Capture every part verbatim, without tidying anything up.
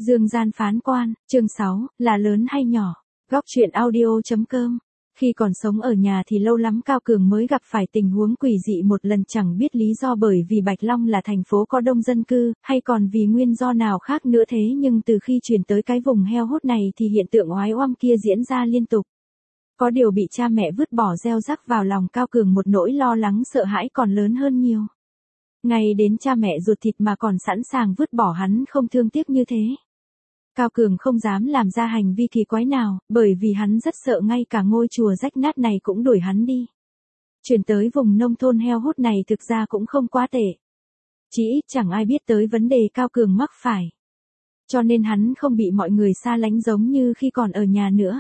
Dương gian phán quan, chương sáu, là lớn hay nhỏ. Góc truyện audio.com. Khi còn sống ở nhà thì lâu lắm Cao Cường mới gặp phải tình huống quỷ dị một lần, chẳng biết lý do bởi vì Bạch Long là thành phố có đông dân cư, hay còn vì nguyên do nào khác nữa, thế nhưng từ khi chuyển tới cái vùng heo hút này thì hiện tượng oái oăm kia diễn ra liên tục. Có điều bị cha mẹ vứt bỏ gieo rắc vào lòng Cao Cường một nỗi lo lắng sợ hãi còn lớn hơn nhiều. Ngay đến cha mẹ ruột thịt mà còn sẵn sàng vứt bỏ hắn không thương tiếc như thế. Cao Cường không dám làm ra hành vi kỳ quái nào, bởi vì hắn rất sợ ngay cả ngôi chùa rách nát này cũng đuổi hắn đi. Chuyển tới vùng nông thôn heo hút này thực ra cũng không quá tệ. Chỉ ít chẳng ai biết tới vấn đề Cao Cường mắc phải. Cho nên hắn không bị mọi người xa lánh giống như khi còn ở nhà nữa.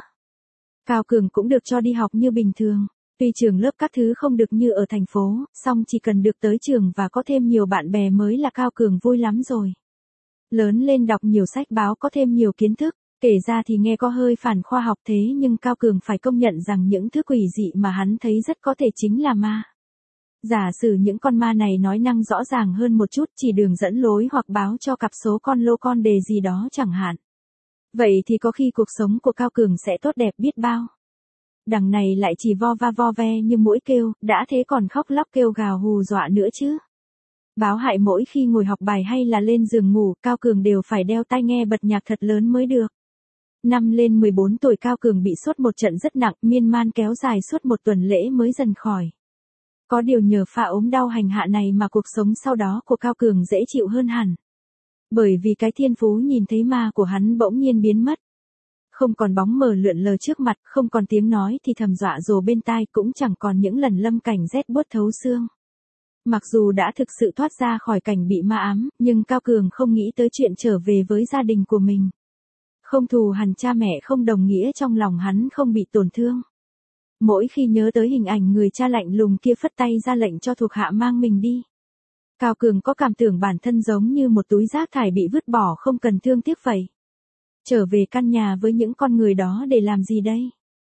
Cao Cường cũng được cho đi học như bình thường. Tuy trường lớp các thứ không được như ở thành phố, song chỉ cần được tới trường và có thêm nhiều bạn bè mới là Cao Cường vui lắm rồi. Lớn lên đọc nhiều sách báo, có thêm nhiều kiến thức, kể ra thì nghe có hơi phản khoa học thế nhưng Cao Cường phải công nhận rằng những thứ quỷ dị mà hắn thấy rất có thể chính là ma. Giả sử những con ma này nói năng rõ ràng hơn một chút, chỉ đường dẫn lối hoặc báo cho cặp số con lô con đề gì đó chẳng hạn. Vậy thì có khi cuộc sống của Cao Cường sẽ tốt đẹp biết bao. Đằng này lại chỉ vo va vo ve như mũi kêu, đã thế còn khóc lóc kêu gào hù dọa nữa chứ. Báo hại mỗi khi ngồi học bài hay là lên giường ngủ, Cao Cường đều phải đeo tai nghe bật nhạc thật lớn mới được. Năm lên mười bốn tuổi Cao Cường bị sốt một trận rất nặng, miên man kéo dài suốt một tuần lễ mới dần khỏi. Có điều nhờ pha ốm đau hành hạ này mà cuộc sống sau đó của Cao Cường dễ chịu hơn hẳn. Bởi vì cái thiên phú nhìn thấy ma của hắn bỗng nhiên biến mất. Không còn bóng mờ lượn lờ trước mặt, không còn tiếng nói thì thầm dọa dồ bên tai, cũng chẳng còn những lần lâm cảnh rét buốt thấu xương. Mặc dù đã thực sự thoát ra khỏi cảnh bị ma ám, nhưng Cao Cường không nghĩ tới chuyện trở về với gia đình của mình. Không thù hằn cha mẹ không đồng nghĩa trong lòng hắn không bị tổn thương. Mỗi khi nhớ tới hình ảnh người cha lạnh lùng kia phất tay ra lệnh cho thuộc hạ mang mình đi, Cao Cường có cảm tưởng bản thân giống như một túi rác thải bị vứt bỏ không cần thương tiếc vậy. Trở về căn nhà với những con người đó để làm gì đây?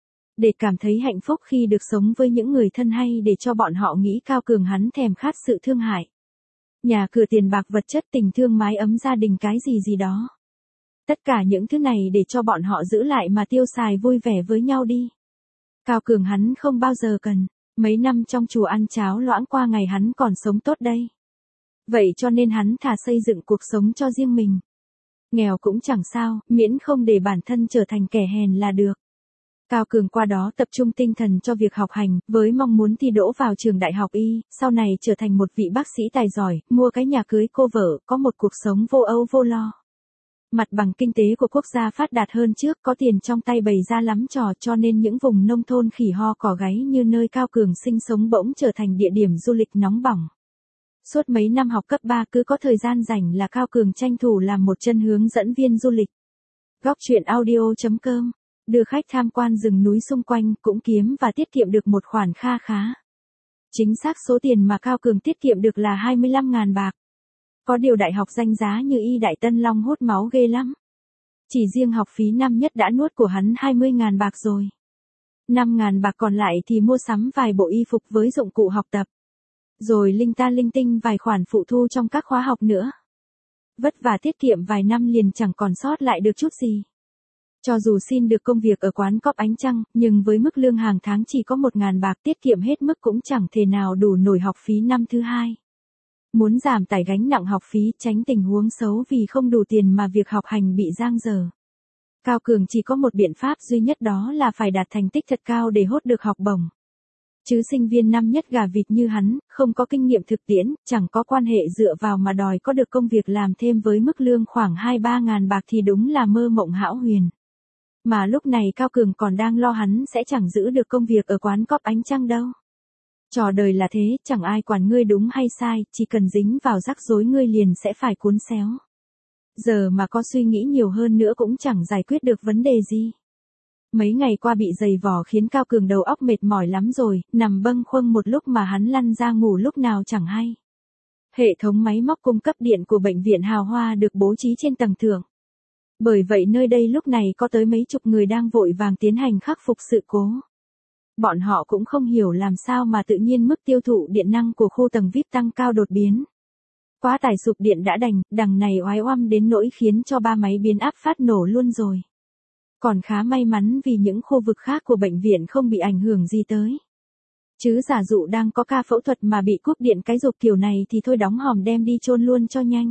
Để cảm thấy hạnh phúc khi được sống với những người thân, hay để cho bọn họ nghĩ Cao Cường hắn thèm khát sự thương hại? Nhà cửa tiền bạc vật chất tình thương mái ấm gia đình cái gì gì đó. Tất cả những thứ này để cho bọn họ giữ lại mà tiêu xài vui vẻ với nhau đi. Cao Cường hắn không bao giờ cần. Mấy năm trong chùa ăn cháo loãng qua ngày hắn còn sống tốt đây. Vậy cho nên hắn thà xây dựng cuộc sống cho riêng mình. Nghèo cũng chẳng sao, miễn không để bản thân trở thành kẻ hèn là được. Cao Cường qua đó tập trung tinh thần cho việc học hành, với mong muốn thi đỗ vào trường đại học y, sau này trở thành một vị bác sĩ tài giỏi, mua cái nhà cưới cô vợ, có một cuộc sống vô âu vô lo. Mặt bằng kinh tế của quốc gia phát đạt hơn trước, có tiền trong tay bày ra lắm trò, cho nên những vùng nông thôn khỉ ho cỏ gáy như nơi Cao Cường sinh sống bỗng trở thành địa điểm du lịch nóng bỏng. Suốt mấy năm học cấp ba cứ có thời gian rảnh là Cao Cường tranh thủ làm một chân hướng dẫn viên du lịch. Góc truyện audio.com. Đưa khách tham quan rừng núi xung quanh, cũng kiếm và tiết kiệm được một khoản kha khá. Chính xác số tiền mà Cao Cường tiết kiệm được là hai mươi lăm ngàn bạc. Có điều đại học danh giá như Y Đại Tân Long hút máu ghê lắm. Chỉ riêng học phí năm nhất đã nuốt của hắn hai mươi ngàn bạc rồi. năm ngàn bạc còn lại thì mua sắm vài bộ y phục với dụng cụ học tập. Rồi linh ta linh tinh vài khoản phụ thu trong các khóa học nữa. Vất vả tiết kiệm vài năm liền chẳng còn sót lại được chút gì. Cho dù xin được công việc ở quán cóp Ánh Trăng, nhưng với mức lương hàng tháng chỉ có một ngàn bạc, tiết kiệm hết mức cũng chẳng thể nào đủ nổi học phí năm thứ hai. Muốn giảm tải gánh nặng học phí, tránh tình huống xấu vì không đủ tiền mà việc học hành bị dang dở, Cao Cường chỉ có một biện pháp duy nhất, đó là phải đạt thành tích thật cao để hốt được học bổng. Chứ sinh viên năm nhất gà vịt như hắn, không có kinh nghiệm thực tiễn, chẳng có quan hệ dựa vào mà đòi có được công việc làm thêm với mức lương khoảng hai ba ngàn bạc thì đúng là mơ mộng hão huyền. Mà lúc này Cao Cường còn đang lo hắn sẽ chẳng giữ được công việc ở quán cóp Ánh Trăng đâu. Trò đời là thế, chẳng ai quản ngươi đúng hay sai, chỉ cần dính vào rắc rối ngươi liền sẽ phải cuốn xéo. Giờ mà có suy nghĩ nhiều hơn nữa cũng chẳng giải quyết được vấn đề gì. Mấy ngày qua bị giày vò khiến Cao Cường đầu óc mệt mỏi lắm rồi, nằm bâng khuâng một lúc mà hắn lăn ra ngủ lúc nào chẳng hay. Hệ thống máy móc cung cấp điện của bệnh viện Hào Hoa được bố trí trên tầng thượng. Bởi vậy nơi đây lúc này có tới mấy chục người đang vội vàng tiến hành khắc phục sự cố. Bọn họ cũng không hiểu làm sao mà tự nhiên mức tiêu thụ điện năng của khu tầng vi ai pi tăng cao đột biến. Quá tải sụp điện đã đành, đằng này oái oăm đến nỗi khiến cho ba máy biến áp phát nổ luôn rồi. Còn khá may mắn vì những khu vực khác của bệnh viện không bị ảnh hưởng gì tới. Chứ giả dụ đang có ca phẫu thuật mà bị cúp điện cái rụp kiểu này thì thôi đóng hòm đem đi chôn luôn cho nhanh.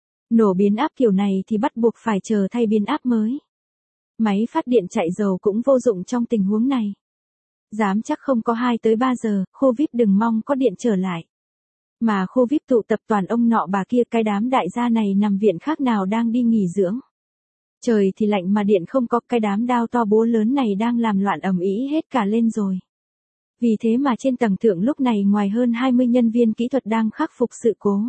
Nổ biến áp kiểu này thì bắt buộc phải chờ thay biến áp mới. Máy phát điện chạy dầu cũng vô dụng trong tình huống này. Dám chắc không có hai tới ba giờ, khu vi ai pi đừng mong có điện trở lại. Mà khu vi ai pi tụ tập toàn ông nọ bà kia, cái đám đại gia này nằm viện khác nào đang đi nghỉ dưỡng. Trời thì lạnh mà điện không có, cái đám đao to búa lớn này đang làm loạn ầm ĩ hết cả lên rồi. Vì thế mà trên tầng thượng lúc này ngoài hơn hai mươi nhân viên kỹ thuật đang khắc phục sự cố.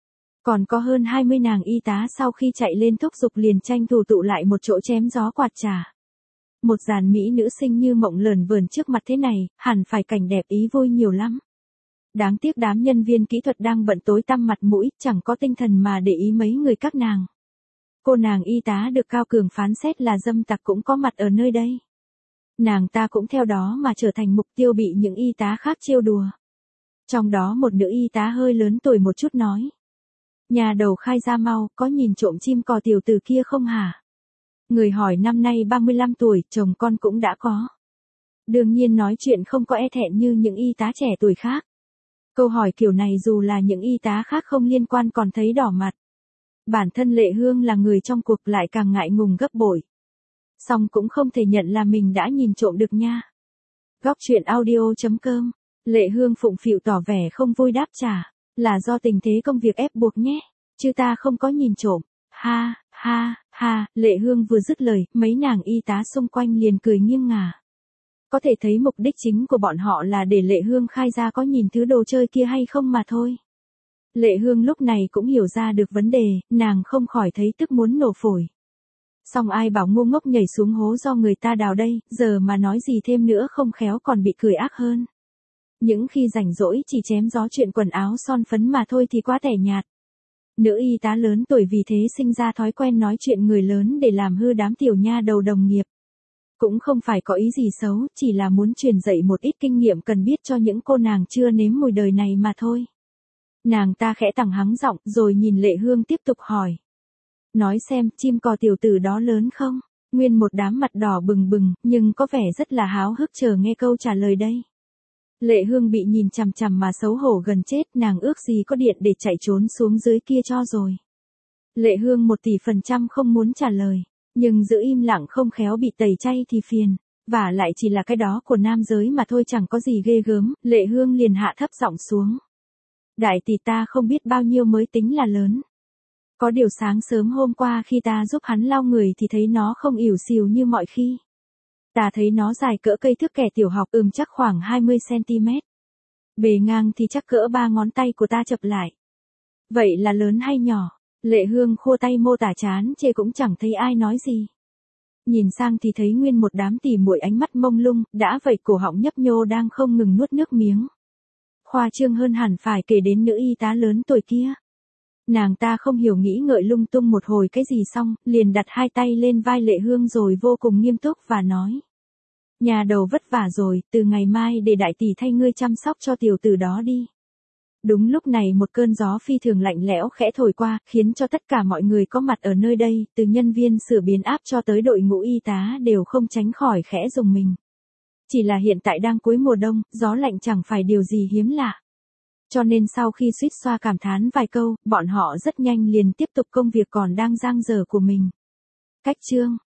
Còn có hơn hai mươi nàng y tá sau khi chạy lên thúc giục liền tranh thủ tụ lại một chỗ chém gió quạt trà. Một dàn mỹ nữ xinh như mộng lờn vờn trước mặt thế này, hẳn phải cảnh đẹp ý vui nhiều lắm. Đáng tiếc đám nhân viên kỹ thuật đang bận tối tăm mặt mũi, chẳng có tinh thần mà để ý mấy người các nàng. Cô nàng y tá được Cao Cường phán xét là dâm tặc cũng có mặt ở nơi đây. Nàng ta cũng theo đó mà trở thành mục tiêu bị những y tá khác trêu đùa. Trong đó một nữ y tá hơi lớn tuổi một chút nói. Nhà đầu khai ra mau, có nhìn trộm chim cò tiểu tử kia không hả? Người hỏi năm nay ba mươi lăm tuổi, chồng con cũng đã có. Đương nhiên nói chuyện không có e thẹn như những y tá trẻ tuổi khác. Câu hỏi kiểu này dù là những y tá khác không liên quan còn thấy đỏ mặt. Bản thân Lệ Hương là người trong cuộc lại càng ngại ngùng gấp bội. Song cũng không thể nhận là mình đã nhìn trộm được nha. Góc truyện audio chấm com. Lệ Hương phụng phịu tỏ vẻ không vui đáp trả. Là do tình thế công việc ép buộc nhé. Chứ ta không có nhìn trộm. Ha, ha, ha. Lệ Hương vừa dứt lời, mấy nàng y tá xung quanh liền cười nghiêng ngả. Có thể thấy mục đích chính của bọn họ là để Lệ Hương khai ra có nhìn thứ đồ chơi kia hay không mà thôi. Lệ Hương lúc này cũng hiểu ra được vấn đề, nàng không khỏi thấy tức muốn nổ phổi. Song ai bảo ngu ngốc nhảy xuống hố do người ta đào đây, giờ mà nói gì thêm nữa không khéo còn bị cười ác hơn. Những khi rảnh rỗi chỉ chém gió chuyện quần áo son phấn mà thôi thì quá tẻ nhạt. Nữ y tá lớn tuổi vì thế sinh ra thói quen nói chuyện người lớn để làm hư đám tiểu nha đầu đồng nghiệp. Cũng không phải có ý gì xấu, chỉ là muốn truyền dạy một ít kinh nghiệm cần biết cho những cô nàng chưa nếm mùi đời này mà thôi. Nàng ta khẽ tằng hắng giọng rồi nhìn Lệ Hương tiếp tục hỏi. Nói xem, chim cò tiểu tử đó lớn không? Nguyên một đám mặt đỏ bừng bừng, nhưng có vẻ rất là háo hức chờ nghe câu trả lời đây. Lệ Hương bị nhìn chằm chằm mà xấu hổ gần chết, nàng ước gì có điện để chạy trốn xuống dưới kia cho rồi. Lệ Hương một tỷ phần trăm không muốn trả lời, nhưng giữ im lặng không khéo bị tẩy chay thì phiền, và lại chỉ là cái đó của nam giới mà thôi chẳng có gì ghê gớm, Lệ Hương liền hạ thấp giọng xuống. Đại tỷ ta không biết bao nhiêu mới tính là lớn. Có điều sáng sớm hôm qua khi ta giúp hắn lau người thì thấy nó không ỉu xìu như mọi khi. Ta thấy nó dài cỡ cây thước kẻ tiểu học, ừm chắc khoảng hai mươi xăng-ti-mét. Bề ngang thì chắc cỡ ba ngón tay của ta chập lại. Vậy là lớn hay nhỏ? Lệ Hương khua tay mô tả chán chê cũng chẳng thấy ai nói gì. Nhìn sang thì thấy nguyên một đám tỉ muội ánh mắt mông lung, đã vậy cổ họng nhấp nhô đang không ngừng nuốt nước miếng. Khoa trương hơn hẳn phải kể đến nữ y tá lớn tuổi kia. Nàng ta không hiểu nghĩ ngợi lung tung một hồi cái gì xong, liền đặt hai tay lên vai Lệ Hương rồi vô cùng nghiêm túc và nói. Nhà đầu vất vả rồi, từ ngày mai để đại tỷ thay ngươi chăm sóc cho tiểu tử đó đi. Đúng lúc này một cơn gió phi thường lạnh lẽo khẽ thổi qua, khiến cho tất cả mọi người có mặt ở nơi đây, từ nhân viên sửa biến áp cho tới đội ngũ y tá đều không tránh khỏi khẽ rùng mình. Chỉ là hiện tại đang cuối mùa đông, gió lạnh chẳng phải điều gì hiếm lạ. Cho nên sau khi suýt xoa cảm thán vài câu, bọn họ rất nhanh liền tiếp tục công việc còn đang dang dở của mình. Cách chương